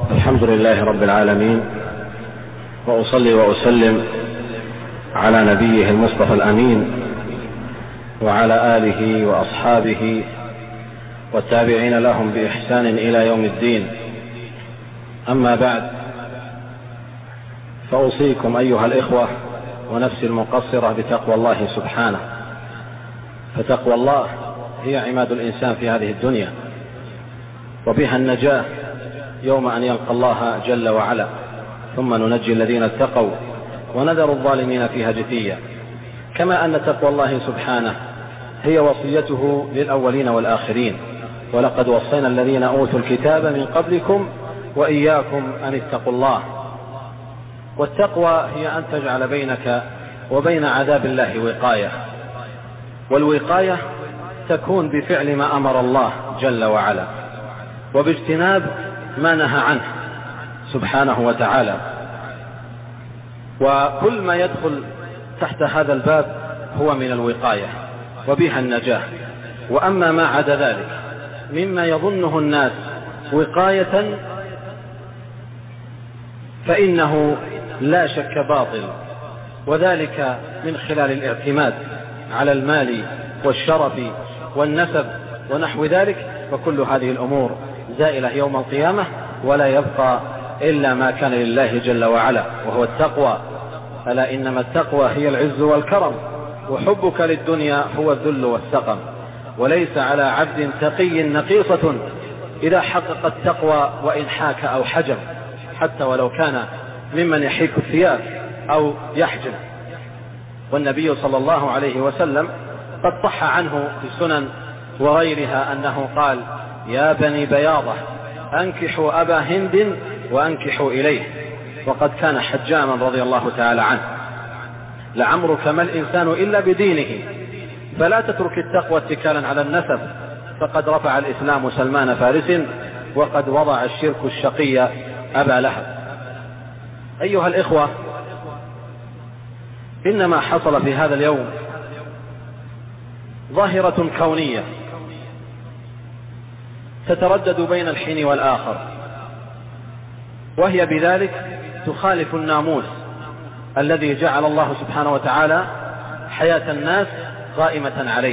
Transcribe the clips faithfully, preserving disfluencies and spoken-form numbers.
الحمد لله رب العالمين، وأصلي وأسلم على نبيه المصطفى الأمين وعلى آله وأصحابه والتابعين لهم بإحسان إلى يوم الدين. أما بعد، فأوصيكم أيها الإخوة ونفسي المقصرة بتقوى الله سبحانه، فتقوى الله هي عماد الإنسان في هذه الدنيا، وبها النجاة يوم أن يلقى الله جل وعلا، ثم ننجي الذين اتقوا ونذر الظالمين فيها جثيا. كما أن تقوى الله سبحانه هي وصيته للأولين والآخرين، ولقد وصينا الذين أوتوا الكتاب من قبلكم وإياكم أن اتقوا الله. والتقوى هي أن تجعل بينك وبين عذاب الله وقاية، والوقاية تكون بفعل ما أمر الله جل وعلا، وباجتناب ما نهى عنه سبحانه وتعالى. وكل ما يدخل تحت هذا الباب هو من الوقاية وبها النجاة. وأما ما عدا ذلك مما يظنه الناس وقاية فإنه لا شك باطل، وذلك من خلال الاعتماد على المال والشرف والنسب ونحو ذلك، وكل هذه الأمور زائلة يوم القيامة، ولا يبقى إلا ما كان لله جل وعلا وهو التقوى. ألا إنما التقوى هي العز والكرم، وحبك للدنيا هو الذل والسقم. وليس على عبد تقي نقيصة إذا حقق التقوى وإن حاك أو حجم، حتى ولو كان ممن يحيك الثياب أو يحجم. والنبي صلى الله عليه وسلم قد صح عنه في السنن وغيرها أنه قال: يا بني بياضة أنكحوا أبا هند وأنكحوا إليه. وقد كان حجاما رضي الله تعالى عنه. لعمرك ما الإنسان إلا بدينه، فلا تترك التقوى اتكالا على النسب، فقد رفع الإسلام سلمان فارس، وقد وضع الشرك الشقي أبا لهب. أيها الإخوة، إنما حصل في هذا اليوم ظاهرة كونية تتردد بين الحين والآخر، وهي بذلك تخالف الناموس الذي جعل الله سبحانه وتعالى حياة الناس قائمة عليه،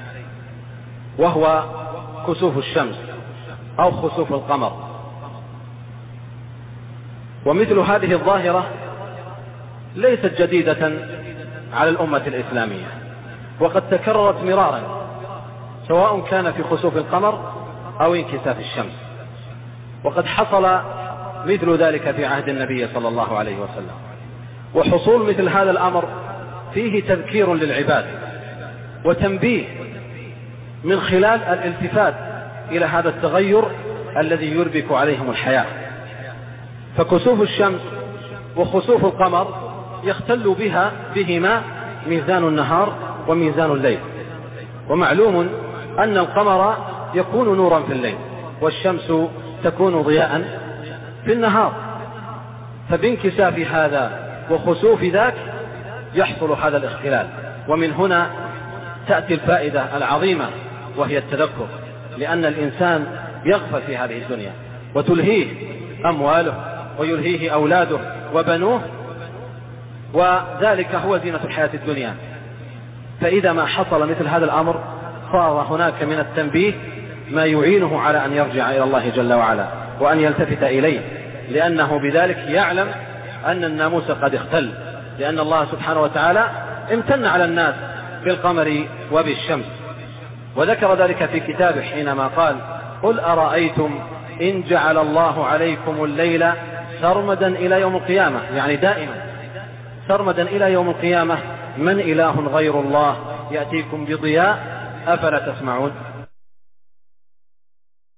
وهو كسوف الشمس أو خسوف القمر. ومثل هذه الظاهرة ليست جديدة على الأمة الإسلامية، وقد تكررت مرارا، سواء كان في خسوف القمر أو انكساف الشمس. وقد حصل مثل ذلك في عهد النبي صلى الله عليه وسلم. وحصول مثل هذا الأمر فيه تذكير للعباد وتنبيه من خلال الالتفات إلى هذا التغير الذي يربك عليهم الحياة. فكسوف الشمس وخسوف القمر يختل بها بهما ميزان النهار وميزان الليل. ومعلوم أن القمر يكون نورا في الليل، والشمس تكون ضياء في النهار. فبانكساف هذا وخسوف ذاك يحصل هذا الاختلال. ومن هنا تأتي الفائدة العظيمة، وهي التذكر، لأن الإنسان يغفل في هذه الدنيا وتلهيه أمواله ويلهيه أولاده وبنوه، وذلك هو زينة الحياة الدنيا. فإذا ما حصل مثل هذا الأمر صار هناك من التنبيه ما يعينه على أن يرجع إلى الله جل وعلا وأن يلتفت إليه، لأنه بذلك يعلم أن الناموس قد اختل، لأن الله سبحانه وتعالى امتن على الناس بالقمر وبالشمس. وذكر ذلك في كتابه حينما قال: قل أرأيتم إن جعل الله عليكم الليل سرمدا إلى يوم القيامة، يعني دائما سرمدا إلى يوم القيامة، من إله غير الله يأتيكم بضياء أفلا تسمعون.